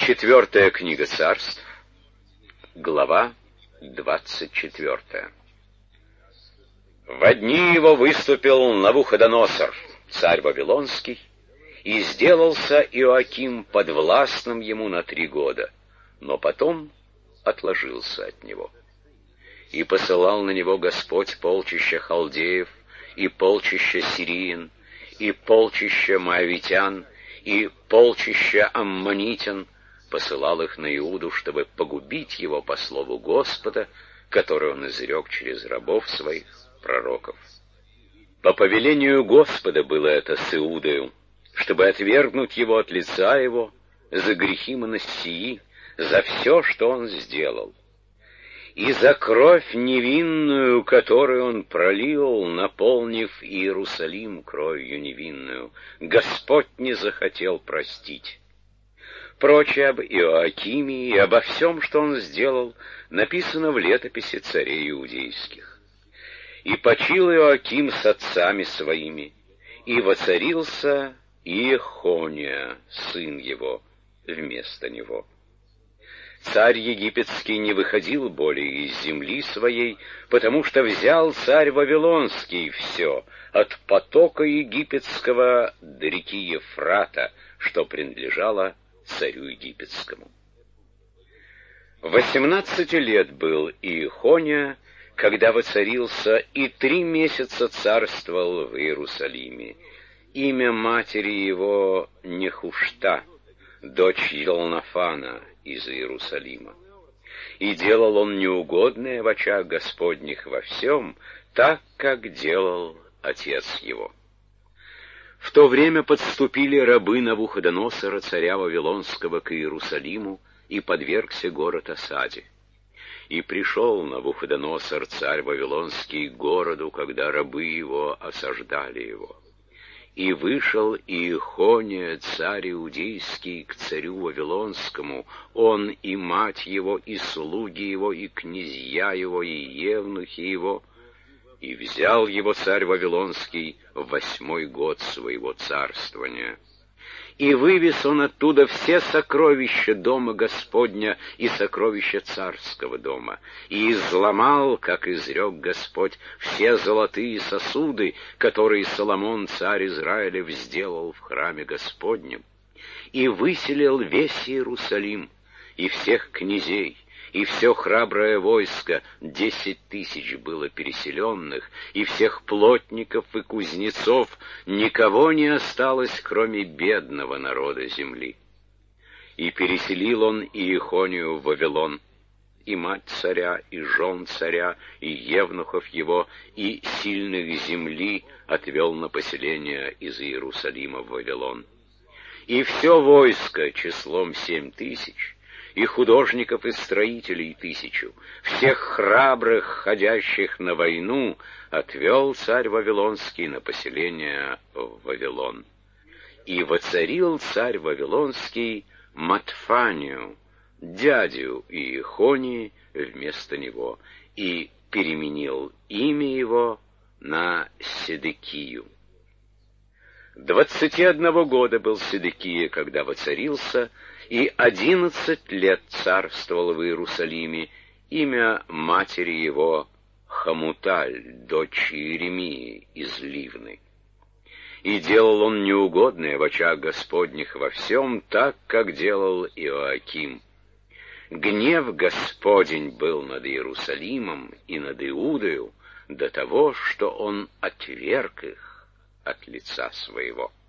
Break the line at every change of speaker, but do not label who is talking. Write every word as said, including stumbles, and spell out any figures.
Четвертая книга Царств, глава двадцать четвертая. Во дни его выступил Навуходоносор, царь Вавилонский, и сделался Иоаким подвластным ему на три года, но потом отложился от него. И посылал на него Господь полчища халдеев, и полчища сириен, и полчища моавитян, и полчища аммонитян, посылал их на Иуду, чтобы погубить его по слову Господа, который он изрек через рабов своих, пророков. По повелению Господа было это с Иудою, чтобы отвергнуть его от лица его за грехи Манассии, за все, что он сделал. И за кровь невинную, которую он пролил, наполнив Иерусалим кровью невинную, Господь не захотел простить. Прочее об Иоакиме и обо всем, что он сделал, написано в летописи царей иудейских. И почил Иоаким с отцами своими, и воцарился Иехония, сын его, вместо него. Царь египетский не выходил более из земли своей, потому что взял царь Вавилонский все, от потока египетского до реки Ефрата, что принадлежало царю египетскому. Восемнадцати лет был Иехония, когда воцарился, и три месяца царствовал в Иерусалиме. Имя матери его Нехушта, дочь Елнафана из Иерусалима. И делал он неугодное в очах Господних во всем, так, как делал отец его. В то время подступили рабы Навуходоносора, царя Вавилонского, к Иерусалиму, и подвергся город осаде. И пришел Навуходоносор, царь Вавилонский, к городу, когда рабы его осаждали его. И вышел Иехония, царь иудейский, к царю Вавилонскому, он и мать его, и слуги его, и князья его, и евнухи его. И взял его царь Вавилонский в восьмой год своего царствования. И вывез он оттуда все сокровища дома Господня и сокровища царского дома, и изломал, как изрек Господь, все золотые сосуды, которые Соломон, царь Израилев, сделал в храме Господнем, и выселил весь Иерусалим, и всех князей, и все храброе войско, десять тысяч было переселенных, и всех плотников и кузнецов, никого не осталось, кроме бедного народа земли. И переселил он Иехонию в Вавилон, и мать царя, и жен царя, и евнухов его, и сильных земли отвел на поселение из Иерусалима в Вавилон. И все войско числом семь тысяч, и художников и строителей тысячу, всех храбрых, ходящих на войну, отвел царь Вавилонский на поселение в Вавилон. И воцарил царь Вавилонский Матфанию, дядю Иехонии, вместо него, и переменил имя его на Седекию. Двадцати одного года был Седекия, когда воцарился, и одиннадцать лет царствовал в Иерусалиме. Имя матери его Хамуталь, дочь Иеремии из Ливны. И делал он неугодное в очах Господних во всем, так, как делал Иоаким. Гнев Господень был над Иерусалимом и над Иудою до того, что он отверг их от лица своего.